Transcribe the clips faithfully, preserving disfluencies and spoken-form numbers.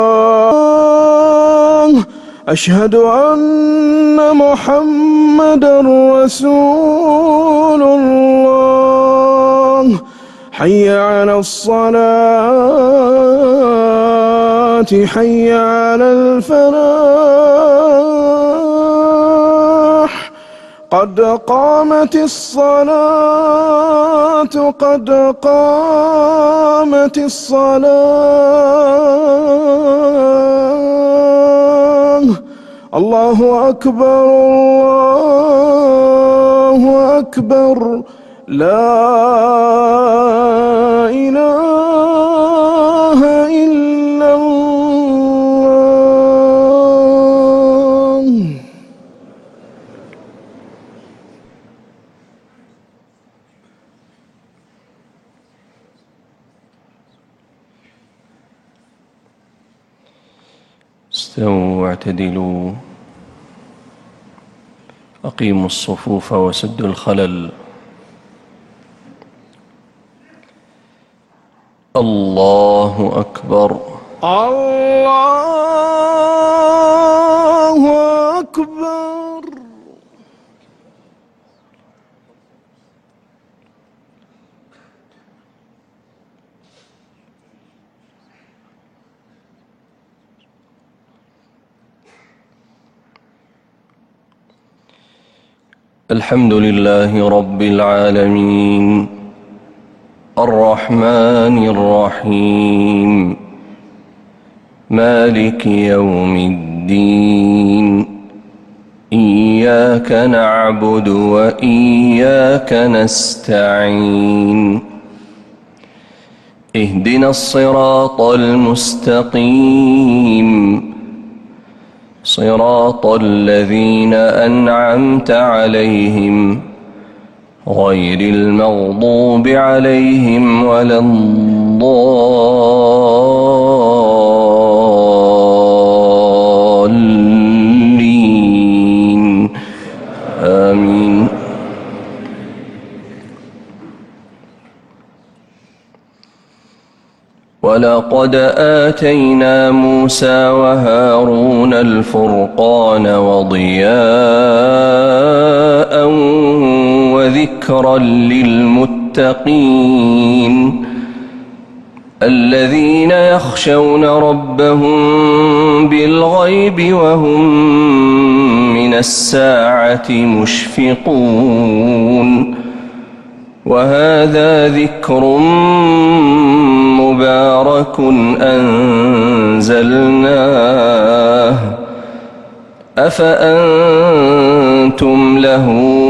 أشهد أن محمدًا رسول الله. حي على الصلاة، حي على الفلاح. قد قامت الصلاة، قد قامت الصلاة. الله أكبر، الله أكبر، لا إله إلا الله. استووا واعتدلوا، أقيموا الصفوف وسدوا الخلل. الله أكبر، الله أكبر. الحمد لله رب العالمين، الرحمن الرحيم، مالك يوم الدين. إياك نعبد وإياك نستعين. اهدنا الصراط المستقيم، صراط الذين أنعمت عليهم غير المغضوب عليهم ولا الضالين، آمين. ولقد آتينا موسى وهارون الفرقان وضياء وذكرا للمتقين الذين يخشون ربهم بالغيب وهم من الساعة مشفقون. وهذا ذكر مبارك أنزلناه أفأنتم له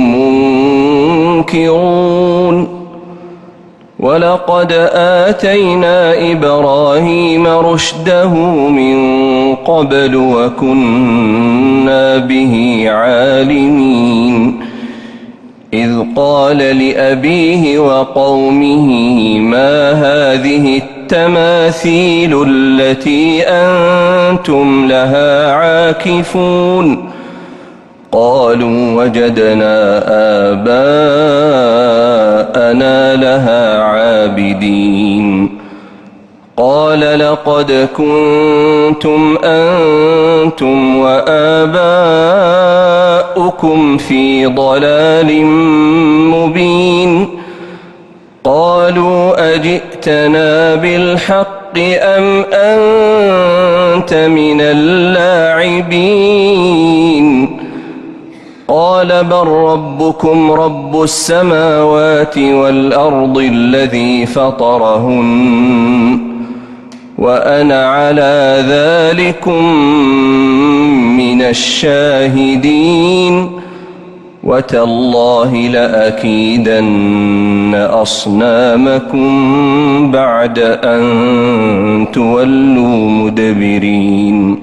منكرون. ولقد آتينا إبراهيم رشده من قبل وكنا به عالمين. إذ قال لأبيه وقومه ما هذه التماثيل التي أنتم لها عاكفون. قالوا وجدنا آباءنا لها عابدين. قال لقد كنتم أنتم وآباؤكم في ضلال مبين. قالوا أجئتنا بالحق أم أنت من اللاعبين. قال بل ربكم رب السماوات والأرض الذي فطرهن وأنا على ذلكم من الشاهدين. وتالله لأكيدن أصنامكم بعد أن تولوا مدبرين.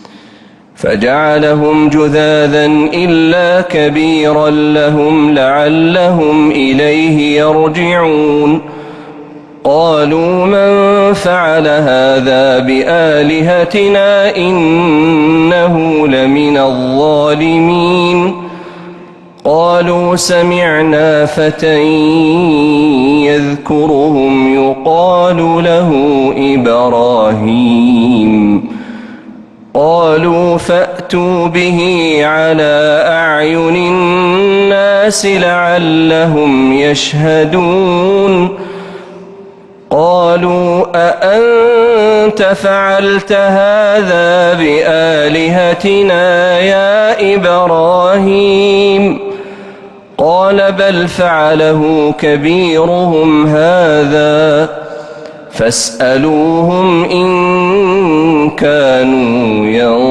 فجعلهم جذاذا إلا كبيرا لهم لعلهم إليه يرجعون. قالوا من فعل هذا بآلهتنا إنه لمن الظالمين. قالوا سمعنا فتى يذكرهم يقال له إبراهيم قالوا فأتوا به على أعين الناس لعلهم يشهدون قالوا أأنت فعلت هذا بآلهتنا يا إبراهيم قال بل فعله كبيرهم هذا فاسألوهم إن كانوا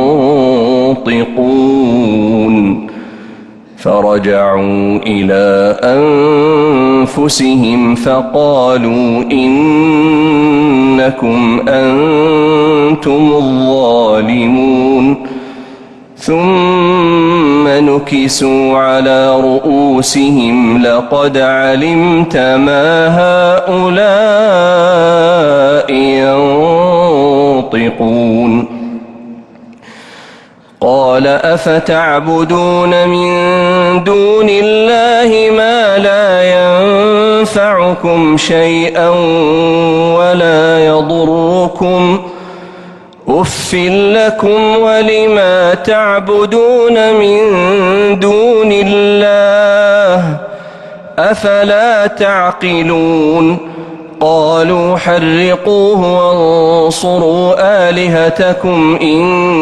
ينطقون فرجعوا إلى أنفسهم فقالوا إنكم أنتم الظالمون ثم نكسوا على رؤوسهم لقد علمت ما هؤلاء ينطقون قال أفتعبدون من دون الله ما لا ينفعكم شيئا ولا يضركم أف لكم ولما تعبدون من دون الله أفلا تعقلون قالوا حرقوه وانصروا آلهتكم إن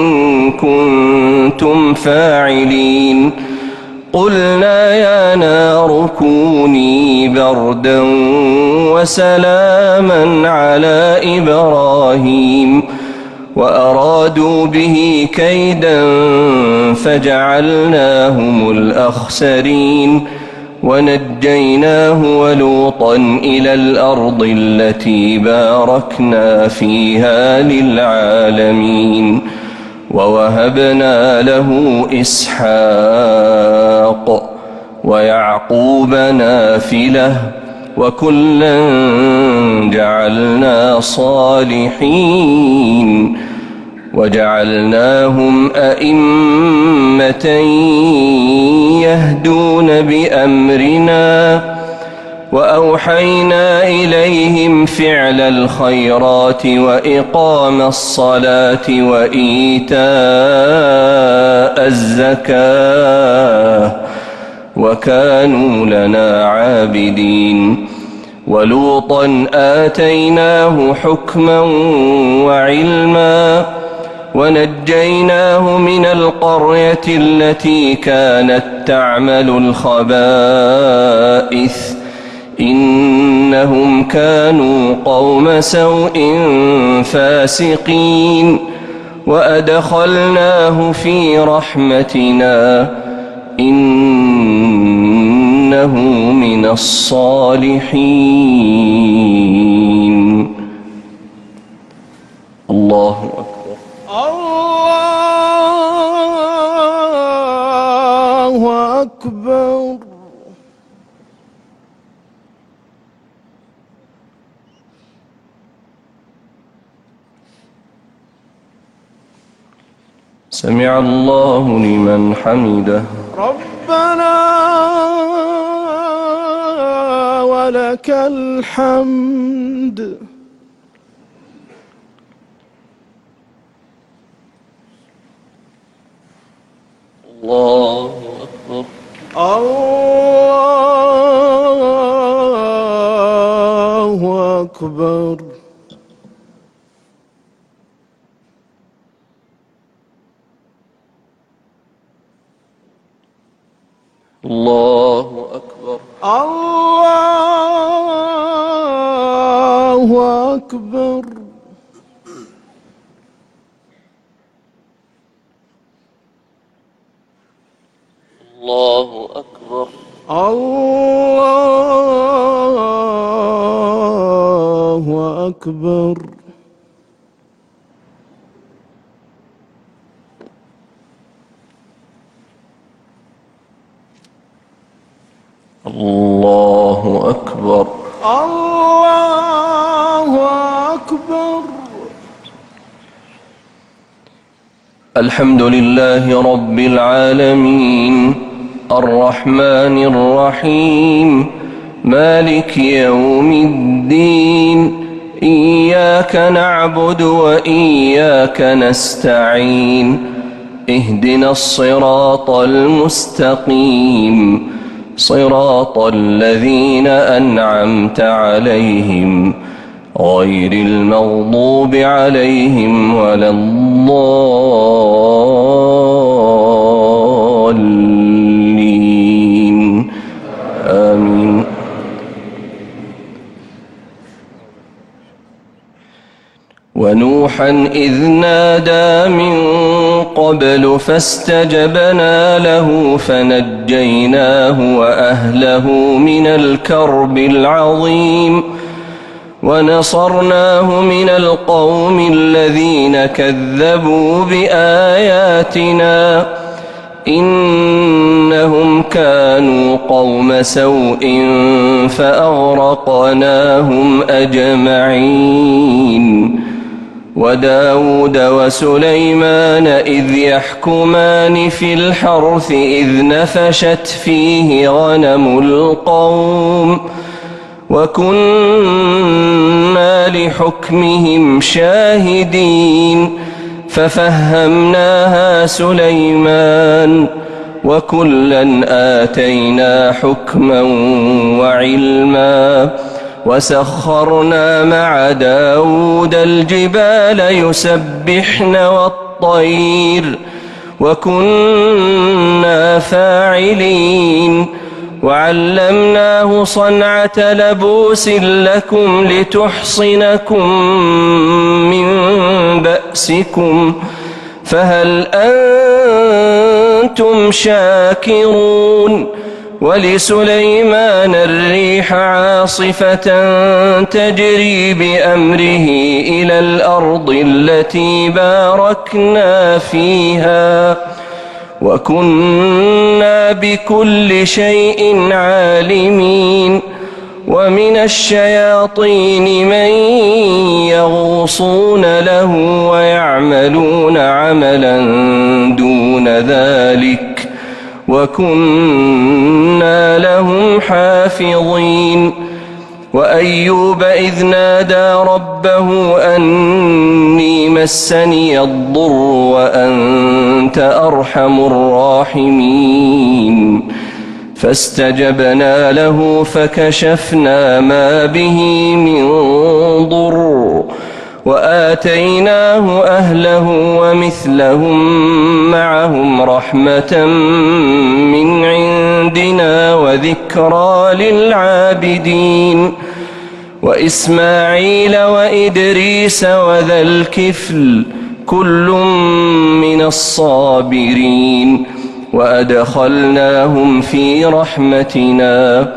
كنتم فاعلين قلنا يا نار كوني بردا وسلاما على إبراهيم وأرادوا به كيدا فجعلناهم الأخسرين ونجيناه ولوطا إلى الأرض التي باركنا فيها للعالمين ووهبنا له إسحاق ويعقوب نافلة وكلا جعلنا صالحين وجعلناهم أئمة يهدون بأمرنا وأوحينا إليهم فعل الخيرات وإقام الصلاة وإيتاء الزكاة وكانوا لنا عابدين ولوطا آتيناه حكما وعلما ونجيناه من القرية التي كانت تعمل الخبائث إنهم كانوا قوم سوء فاسقين وأدخلناه في رحمتنا إنه من الصالحين. الله أكبر. الله أكبر. سمع الله لمن حمده. ربنا ولك الحمد. الله أكبر. الله أكبر. الله أكبر. الله أكبر. الله أكبر. الله أكبر. الله أكبر. الله أكبر. الحمد لله رب العالمين الرحمن الرحيم مالك يوم الدين إياك نعبد وإياك نستعين اهدنا الصراط المستقيم صراط الذين أنعمت عليهم غير المغضوب عليهم ولا الضالين آمين. ونوحا إذ نادى من قبل فاستجبنا له فنجيناه وأهله من الكرب العظيم ونصرناه من القوم الذين كذبوا بآياتنا إنهم كانوا قوم سوء فأغرقناهم أجمعين. وداود وسليمان إذ يحكمان في الحرث إذ نفشت فيه غنم القوم وكنا لحكمهم شاهدين ففهمناها سليمان وكلا آتينا حكما وعلما وسخرنا مع داود الجبال يسبحن والطير وكنا فاعلين وعلمناه صنعة لبوس لكم لتحصنكم من بأسكم فهل أنتم شاكرون. ولسليمان الريح عاصفة تجري بأمره إلى الأرض التي باركنا فيها وكنا بكل شيء عالمين. ومن الشياطين من يغوصون له ويعملون عملا دون ذلك وكنا لهم حافظين. وأيوب إذ نادى ربه أني مسني الضر وأنت أرحم الراحمين فاستجبنا له فكشفنا ما به من ضر وآتيناه أهله ومثلهم معهم رحمة من عندنا وذكرى للعابدين. وإسماعيل وإدريس وذا الكفل كل من الصابرين وأدخلناهم في رحمتنا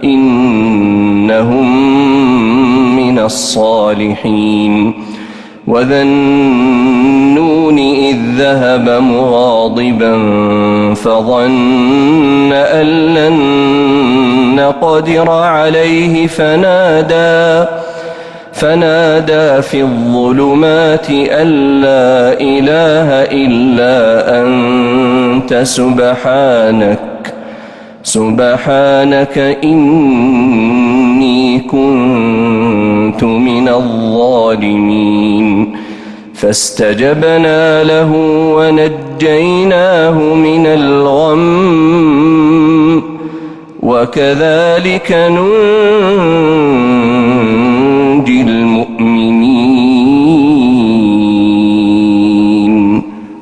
إنهم من الصالحين. وذا النون إذ ذهب مغاضبا فظن أن لن نقدر عليه فنادى فنادى في الظلمات أن لا إله إلا أنت سبحانك سبحانك إني كنت من الظالمين. فاستجبنا له ونجيناه من الغم وكذلك ننجي المؤمنين.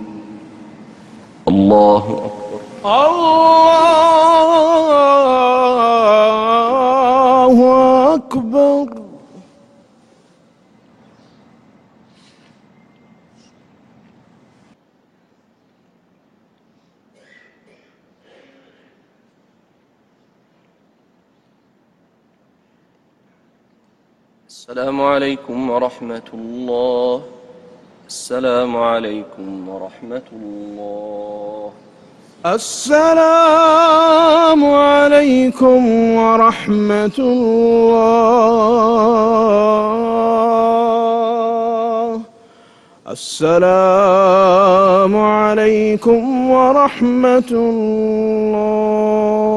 الله أكبر. الله أكبر. السلام عليكم ورحمة الله. السلام عليكم ورحمة الله. السلام عليكم ورحمة الله. السلام عليكم ورحمة الله.